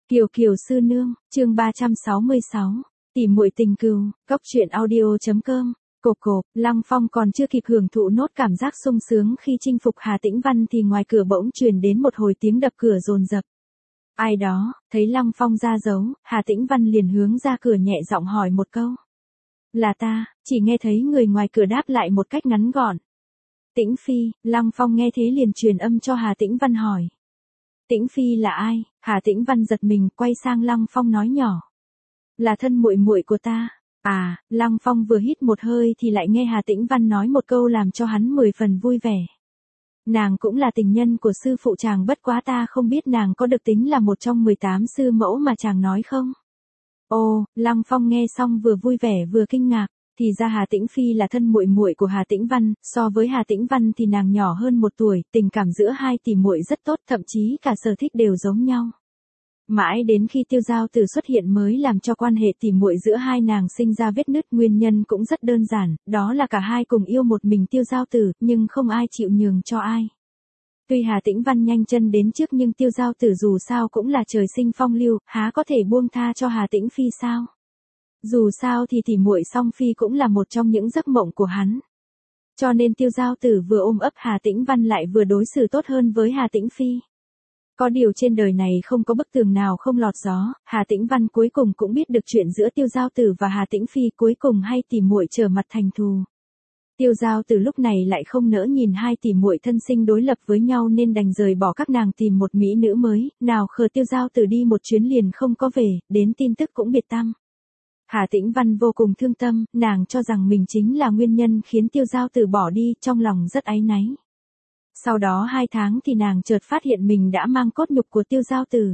Kiều Kiều sư nương, chương 366, tỉ muội tình cừu, cốc truyện audio.com. Cộp cộp, Lăng Phong còn chưa kịp hưởng thụ nốt cảm giác sung sướng khi chinh phục Hà Tĩnh Văn thì ngoài cửa bỗng truyền đến một hồi tiếng đập cửa dồn dập. Ai đó, thấy Lăng Phong ra dấu, Hà Tĩnh Văn liền hướng ra cửa nhẹ giọng hỏi một câu. Là ta, chỉ nghe thấy người ngoài cửa đáp lại một cách ngắn gọn. Tĩnh Phi, Lăng Phong nghe thế liền truyền âm cho Hà Tĩnh Văn hỏi. Tĩnh Phi là ai? Hà Tĩnh Văn giật mình, quay sang Lăng Phong nói nhỏ. Là thân muội muội của ta. À, Lăng Phong vừa hít một hơi thì lại nghe Hà Tĩnh Văn nói một câu làm cho hắn 10 phần vui vẻ. Nàng cũng là tình nhân của sư phụ chàng, bất quá ta không biết nàng có được tính là một trong 18 sư mẫu mà chàng nói không? Ồ, Lăng Phong nghe xong vừa vui vẻ vừa kinh ngạc. Thì ra Hà Tĩnh Phi là thân muội muội của Hà Tĩnh Văn, so với Hà Tĩnh Văn thì nàng nhỏ hơn 1 tuổi, tình cảm giữa hai tỷ muội rất tốt, thậm chí cả sở thích đều giống nhau. Mãi đến khi Tiêu Giao Tử xuất hiện mới làm cho quan hệ tỷ muội giữa hai nàng sinh ra vết nứt, nguyên nhân cũng rất đơn giản, đó là cả hai cùng yêu một mình Tiêu Giao Tử, nhưng không ai chịu nhường cho ai. Tuy Hà Tĩnh Văn nhanh chân đến trước nhưng Tiêu Giao Tử dù sao cũng là trời sinh phong lưu, há có thể buông tha cho Hà Tĩnh Phi sao? Dù sao thì tỷ muội song phi cũng là một trong những giấc mộng của hắn. Cho nên Tiêu Giao Tử vừa ôm ấp Hà Tĩnh Văn lại vừa đối xử tốt hơn với Hà Tĩnh Phi. Có điều trên đời này không có bức tường nào không lọt gió, Hà Tĩnh Văn cuối cùng cũng biết được chuyện giữa Tiêu Giao Tử và Hà Tĩnh Phi, cuối cùng hai tỷ muội trở mặt thành thù. Tiêu Giao Tử lúc này lại không nỡ nhìn hai tỷ muội thân sinh đối lập với nhau nên đành rời bỏ các nàng tìm một mỹ nữ mới, nào khờ Tiêu Giao Tử đi một chuyến liền không có về, đến tin tức cũng biệt tăm. Hà Tĩnh Văn vô cùng thương tâm, nàng cho rằng mình chính là nguyên nhân khiến Tiêu Giao Tử bỏ đi, trong lòng rất áy náy. Sau đó 2 tháng thì nàng chợt phát hiện mình đã mang cốt nhục của Tiêu Giao Tử.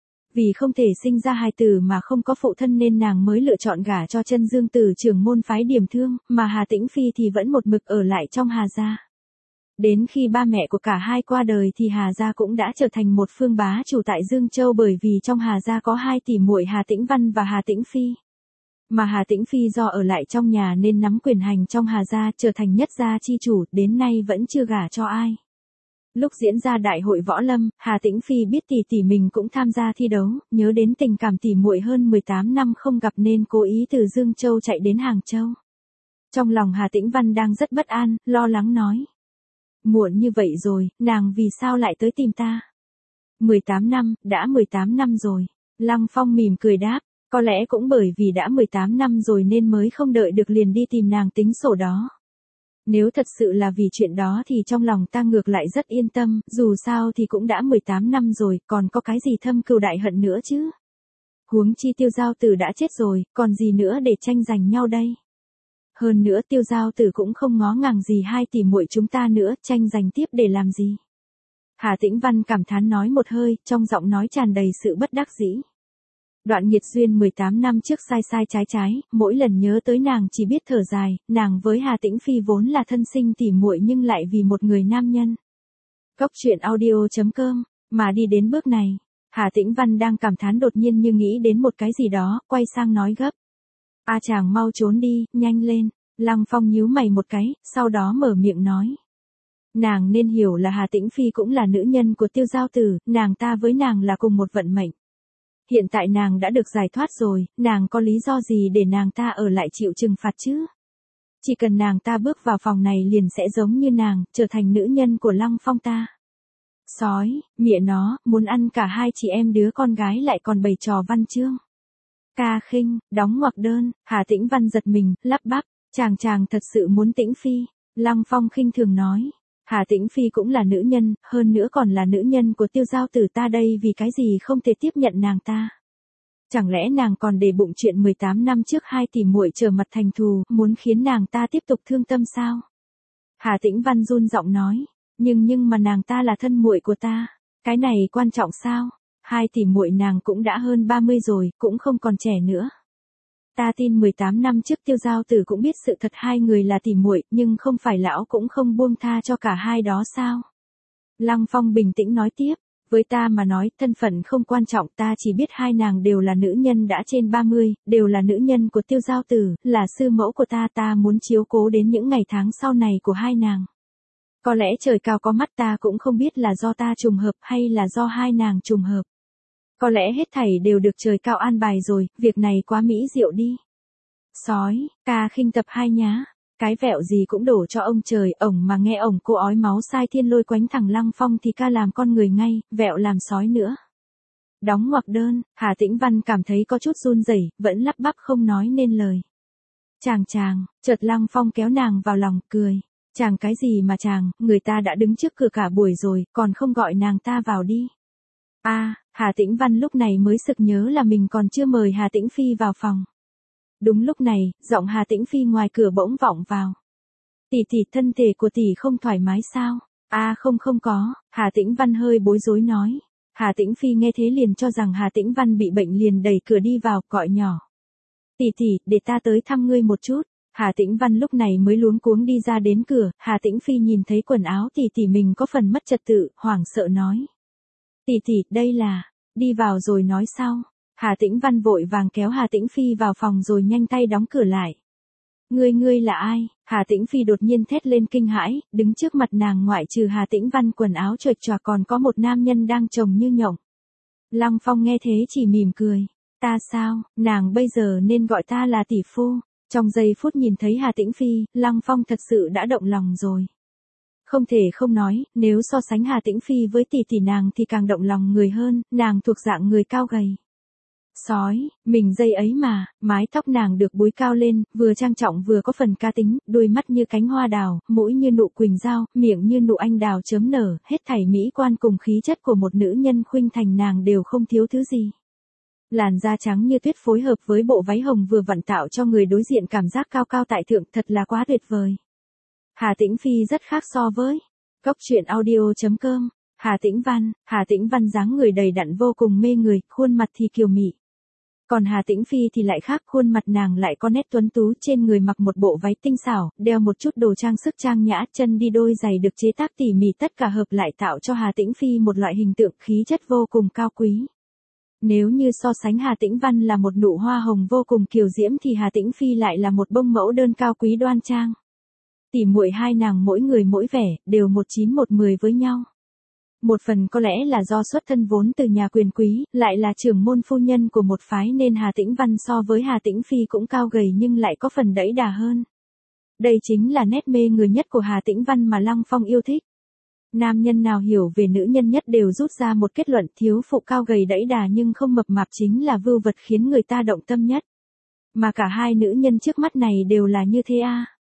Vì không thể sinh ra hài tử mà không có phụ thân nên nàng mới lựa chọn gả cho Chân Dương Tử trưởng môn phái Điểm Thương, mà Hà Tĩnh Phi thì vẫn một mực ở lại trong Hà gia. Đến khi ba mẹ của cả hai qua đời thì Hà gia cũng đã trở thành một phương bá chủ tại Dương Châu, bởi vì trong Hà gia có 2 tỷ muội Hà Tĩnh Văn và Hà Tĩnh Phi. Mà Hà Tĩnh Phi do ở lại trong nhà nên nắm quyền hành trong Hà gia, trở thành nhất gia chi chủ, đến nay vẫn chưa gả cho ai. Lúc diễn ra đại hội võ lâm, Hà Tĩnh Phi biết tỷ tỷ mình cũng tham gia thi đấu, nhớ đến tình cảm tỷ muội hơn 18 năm không gặp nên cố ý từ Dương Châu chạy đến Hàng Châu. Trong lòng Hà Tĩnh Văn đang rất bất an, lo lắng nói. Muộn như vậy rồi, nàng vì sao lại tới tìm ta? 18 năm, đã 18 năm rồi. Lăng Phong mỉm cười đáp, có lẽ cũng bởi vì đã 18 năm rồi nên mới không đợi được liền đi tìm nàng tính sổ đó. Nếu thật sự là vì chuyện đó thì trong lòng ta ngược lại rất yên tâm, dù sao thì cũng đã 18 năm rồi, còn có cái gì thâm cừu đại hận nữa chứ. Huống chi Tiêu Giao Tử đã chết rồi, còn gì nữa để tranh giành nhau đây. Hơn nữa Tiêu Giao Tử cũng không ngó ngàng gì hai tỷ muội chúng ta nữa, tranh giành tiếp để làm gì. Hà Tĩnh Văn cảm thán nói một hơi, trong giọng nói tràn đầy sự bất đắc dĩ. Đoạn nghiệt duyên 18 năm trước sai sai trái trái, mỗi lần nhớ tới nàng chỉ biết thở dài, nàng với Hà Tĩnh Phi vốn là thân sinh tỉ muội nhưng lại vì một người nam nhân. Cốc truyện audio.com, mà đi đến bước này, Hà Tĩnh Văn đang cảm thán đột nhiên như nghĩ đến một cái gì đó, quay sang nói gấp. A chàng mau trốn đi, nhanh lên. Lăng Phong nhíu mày một cái, sau đó mở miệng nói. Nàng nên hiểu là Hà Tĩnh Phi cũng là nữ nhân của Tiêu Giao Tử, nàng ta với nàng là cùng một vận mệnh. Hiện tại nàng đã được giải thoát rồi, nàng có lý do gì để nàng ta ở lại chịu trừng phạt chứ? Chỉ cần nàng ta bước vào phòng này liền sẽ giống như nàng, trở thành nữ nhân của Lăng Phong ta. Sói, mẹ nó, muốn ăn cả hai chị em đứa con gái lại còn bày trò văn chương. Ca khinh, đóng ngoặc đơn, Hà Tĩnh Văn giật mình, lắp bắp, chàng thật sự muốn Tĩnh Phi. Lăng Phong khinh thường nói. Hà Tĩnh Phi cũng là nữ nhân, hơn nữa còn là nữ nhân của Tiêu Giao Tử ta đây, vì cái gì không thể tiếp nhận nàng ta? Chẳng lẽ nàng còn để bụng chuyện 18 năm trước hai tỷ muội trở mặt thành thù, muốn khiến nàng ta tiếp tục thương tâm sao? Hà Tĩnh Văn run giọng nói, nhưng mà nàng ta là thân muội của ta, cái này quan trọng sao? Hai tỷ muội nàng cũng đã hơn 30 rồi, cũng không còn trẻ nữa. Ta tin 18 năm trước Tiêu Giao Tử cũng biết sự thật hai người là tỷ muội, nhưng không phải lão cũng không buông tha cho cả hai đó sao? Lăng Phong bình tĩnh nói tiếp, với ta mà nói, thân phận không quan trọng, ta chỉ biết hai nàng đều là nữ nhân đã trên 30, đều là nữ nhân của Tiêu Giao Tử, là sư mẫu của ta muốn chiếu cố đến những ngày tháng sau này của hai nàng. Có lẽ trời cao có mắt, ta cũng không biết là do ta trùng hợp hay là do hai nàng trùng hợp. Có lẽ hết thảy đều được trời cao an bài rồi, việc này quá mỹ diệu đi. Sói, ca khinh tập 2 nhá. Cái vẹo gì cũng đổ cho ông trời, ổng mà nghe ổng cô ói máu sai thiên lôi quánh thằng Lăng Phong thì ca làm con người ngay, vẹo làm sói nữa. Đóng ngoặc đơn, Hà Tĩnh Văn cảm thấy có chút run rẩy, vẫn lắp bắp không nói nên lời. Chàng, chợt Lăng Phong kéo nàng vào lòng, cười. Chàng cái gì mà chàng, người ta đã đứng trước cửa cả buổi rồi, còn không gọi nàng ta vào đi. Hà Tĩnh Văn lúc này mới sực nhớ là mình còn chưa mời Hà Tĩnh Phi vào phòng. Đúng lúc này, giọng Hà Tĩnh Phi ngoài cửa bỗng vọng vào. Tỷ, thân thể của tỷ không thoải mái sao? Không có, Hà Tĩnh Văn hơi bối rối nói. Hà Tĩnh Phi nghe thế liền cho rằng Hà Tĩnh Văn bị bệnh liền đẩy cửa đi vào, gọi nhỏ. Tỷ, để ta tới thăm ngươi một chút. Hà Tĩnh Văn lúc này mới luống cuống đi ra đến cửa, Hà Tĩnh Phi nhìn thấy quần áo tỷ mình có phần mất trật tự, hoảng sợ nói. Tỷ, đây là, đi vào rồi nói sau. Hà Tĩnh Văn vội vàng kéo Hà Tĩnh Phi vào phòng rồi nhanh tay đóng cửa lại. Ngươi là ai? Hà Tĩnh Phi đột nhiên thét lên kinh hãi, đứng trước mặt nàng ngoại trừ Hà Tĩnh Văn quần áo choạch choạc còn có một nam nhân đang trông như nhộng. Lăng Phong nghe thế chỉ mỉm cười. Ta sao, nàng bây giờ nên gọi ta là tỷ phu. Trong giây phút nhìn thấy Hà Tĩnh Phi, Lăng Phong thật sự đã động lòng rồi. Không thể không nói, nếu so sánh Hà Tĩnh Phi với tỷ nàng thì càng động lòng người hơn, nàng thuộc dạng người cao gầy. Sói, mình dây ấy mà, mái tóc nàng được búi cao lên, vừa trang trọng vừa có phần ca tính, đôi mắt như cánh hoa đào, mũi như nụ quỳnh dao, miệng như nụ anh đào chớm nở, hết thảy mỹ quan cùng khí chất của một nữ nhân khuynh thành nàng đều không thiếu thứ gì. Làn da trắng như tuyết phối hợp với bộ váy hồng vừa vặn tạo cho người đối diện cảm giác cao cao tại thượng, thật là quá tuyệt vời. Hà Tĩnh Phi rất khác so với Cốc truyện audio.com. Hà Tĩnh Văn dáng người đầy đặn vô cùng mê người, khuôn mặt thì kiều mị. Còn Hà Tĩnh Phi thì lại khác, khuôn mặt nàng lại có nét tuấn tú, trên người mặc một bộ váy tinh xảo, đeo một chút đồ trang sức trang nhã, chân đi đôi giày được chế tác tỉ mỉ, tất cả hợp lại tạo cho Hà Tĩnh Phi một loại hình tượng khí chất vô cùng cao quý. Nếu như so sánh Hà Tĩnh Văn là một nụ hoa hồng vô cùng kiều diễm thì Hà Tĩnh Phi lại là một bông mẫu đơn cao quý đoan trang. Tỉ muội hai nàng mỗi người mỗi vẻ, đều 1/9 1/10 với nhau. Một phần có lẽ là do xuất thân vốn từ nhà quyền quý, lại là trưởng môn phu nhân của một phái nên Hà Tĩnh Văn so với Hà Tĩnh Phi cũng cao gầy nhưng lại có phần đẫy đà hơn. Đây chính là nét mê người nhất của Hà Tĩnh Văn mà Lăng Phong yêu thích. Nam nhân nào hiểu về nữ nhân nhất đều rút ra một kết luận, thiếu phụ cao gầy đẫy đà nhưng không mập mạp chính là vưu vật khiến người ta động tâm nhất. Mà cả hai nữ nhân trước mắt này đều là như thế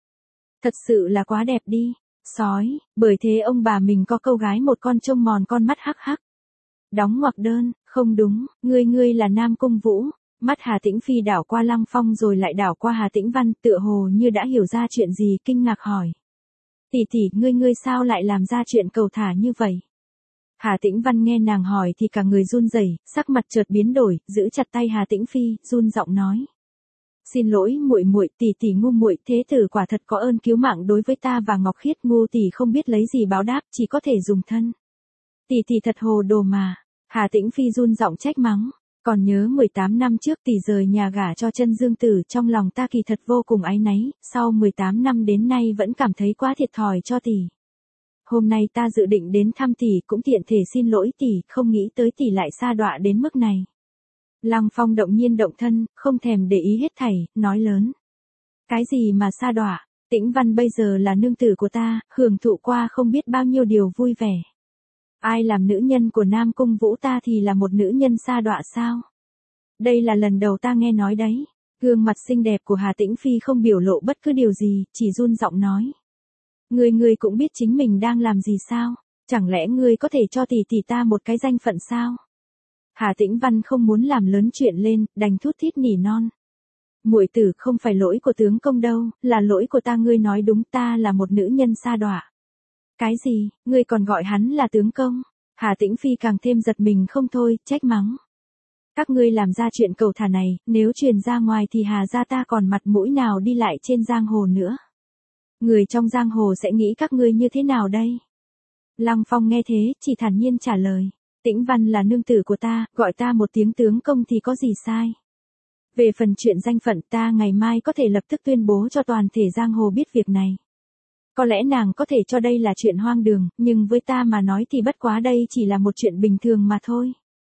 Thật sự là quá đẹp đi. Sói, bởi thế ông bà mình có câu gái một con trông mòn con mắt hắc hắc. Đóng ngoặc đơn, không đúng, ngươi là Nam Cung Vũ. Mắt Hà Tĩnh Phi đảo qua Lăng Phong rồi lại đảo qua Hà Tĩnh Văn, tựa hồ như đã hiểu ra chuyện gì, kinh ngạc hỏi. Tỷ, ngươi sao lại làm ra chuyện cầu thả như vậy? Hà Tĩnh Văn nghe nàng hỏi thì cả người run rẩy, sắc mặt chợt biến đổi, giữ chặt tay Hà Tĩnh Phi, run giọng nói. Xin lỗi muội, tỷ ngu muội, thế tử quả thật có ơn cứu mạng đối với ta và Ngọc Khiết, ngu tỷ không biết lấy gì báo đáp, chỉ có thể dùng thân. Tỷ thật hồ đồ mà. Hà Tĩnh Phi run giọng trách mắng. Còn nhớ 18 năm trước tỷ rời nhà gả cho Chân Dương Tử, trong lòng ta kỳ thật vô cùng áy náy, sau 18 năm đến nay vẫn cảm thấy quá thiệt thòi cho tỷ. Hôm nay ta dự định đến thăm tỷ cũng tiện thể xin lỗi tỷ, không nghĩ tới tỷ lại sa đọa đến mức này. Lăng Phong động nhiên động thân, không thèm để ý hết thảy, nói lớn. Cái gì mà sa đọa, Tĩnh Văn bây giờ là nương tử của ta, hưởng thụ qua không biết bao nhiêu điều vui vẻ. Ai làm nữ nhân của Nam Cung Vũ ta thì là một nữ nhân sa đọa sao? Đây là lần đầu ta nghe nói đấy. Gương mặt xinh đẹp của Hà Tĩnh Phi không biểu lộ bất cứ điều gì, chỉ run giọng nói. Ngươi cũng biết chính mình đang làm gì sao? Chẳng lẽ ngươi có thể cho tỷ ta một cái danh phận sao? Hà Tĩnh Văn không muốn làm lớn chuyện lên, đành thút thít nỉ non. Muội tử, không phải lỗi của tướng công đâu, là lỗi của ta, ngươi nói đúng, ta là một nữ nhân sa đọa. Cái gì, ngươi còn gọi hắn là tướng công? Hà Tĩnh Phi càng thêm giật mình không thôi, trách mắng. Các ngươi làm ra chuyện cầu thả này, nếu truyền ra ngoài thì Hà gia ta còn mặt mũi nào đi lại trên giang hồ nữa. Người trong giang hồ sẽ nghĩ các ngươi như thế nào đây? Lăng Phong nghe thế, chỉ thản nhiên trả lời. Tĩnh Văn là nương tử của ta, gọi ta một tiếng tướng công thì có gì sai. Về phần chuyện danh phận, ta ngày mai có thể lập tức tuyên bố cho toàn thể giang hồ biết việc này. Có lẽ nàng có thể cho đây là chuyện hoang đường, nhưng với ta mà nói thì bất quá đây chỉ là một chuyện bình thường mà thôi.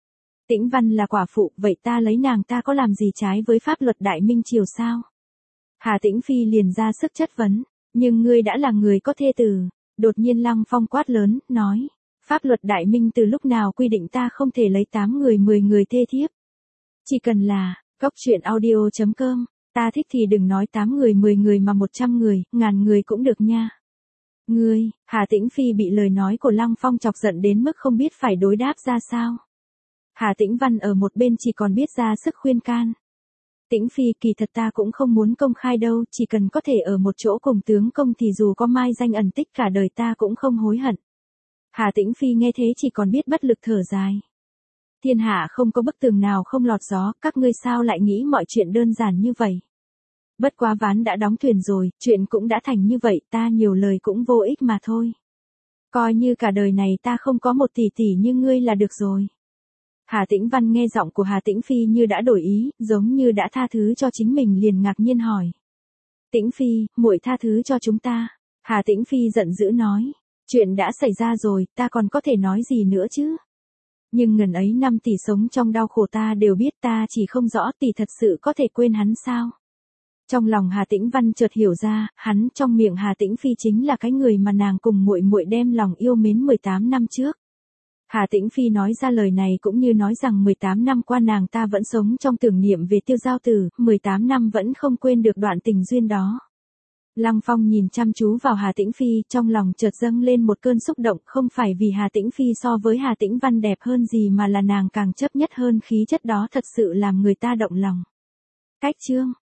Tĩnh Văn là quả phụ, vậy ta lấy nàng ta có làm gì trái với pháp luật Đại Minh Triều sao? Hà Tĩnh Phi liền ra sức chất vấn, nhưng ngươi đã là người có thê tử. Đột nhiên Lăng Phong quát lớn, nói, pháp luật Đại Minh từ lúc nào quy định ta không thể lấy 8 người 10 người thê thiếp? Chỉ cần là, coctruyện.audio.com, ta thích thì đừng nói 8 người 10 người mà 100 người, ngàn người cũng được nha. Ngươi, Hà Tĩnh Phi bị lời nói của Lăng Phong chọc giận đến mức không biết phải đối đáp ra sao. Hà Tĩnh Văn ở một bên chỉ còn biết ra sức khuyên can. Tĩnh Phi, kỳ thật ta cũng không muốn công khai đâu, chỉ cần có thể ở một chỗ cùng tướng công thì dù có mai danh ẩn tích cả đời ta cũng không hối hận. Hà Tĩnh Phi nghe thế chỉ còn biết bất lực thở dài. Thiên hạ không có bức tường nào không lọt gió, các ngươi sao lại nghĩ mọi chuyện đơn giản như vậy? Bất quá ván đã đóng thuyền rồi, chuyện cũng đã thành như vậy, ta nhiều lời cũng vô ích mà thôi. Coi như cả đời này ta không có một tỷ tỷ như ngươi là được rồi. Hà Tĩnh Văn nghe giọng của Hà Tĩnh Phi như đã đổi ý, giống như đã tha thứ cho chính mình liền ngạc nhiên hỏi. Tĩnh Phi, muội tha thứ cho chúng ta. Hà Tĩnh Phi giận dữ nói. Chuyện đã xảy ra rồi, ta còn có thể nói gì nữa chứ? Nhưng ngần ấy năm tỷ sống trong đau khổ ta đều biết, ta chỉ không rõ tỷ thật sự có thể quên hắn sao? Trong lòng Hà Tĩnh Văn chợt hiểu ra, hắn trong miệng Hà Tĩnh Phi chính là cái người mà nàng cùng muội muội đem lòng yêu mến 18 năm trước. Hà Tĩnh Phi nói ra lời này cũng như nói rằng 18 năm qua nàng ta vẫn sống trong tưởng niệm về Tiêu Giao Tử, 18 năm vẫn không quên được đoạn tình duyên đó. Lăng Phong nhìn chăm chú vào Hà Tĩnh Phi, trong lòng chợt dâng lên một cơn xúc động, không phải vì Hà Tĩnh Phi so với Hà Tĩnh Văn đẹp hơn gì mà là nàng càng chấp nhất hơn khí chất đó thật sự làm người ta động lòng. Cách chương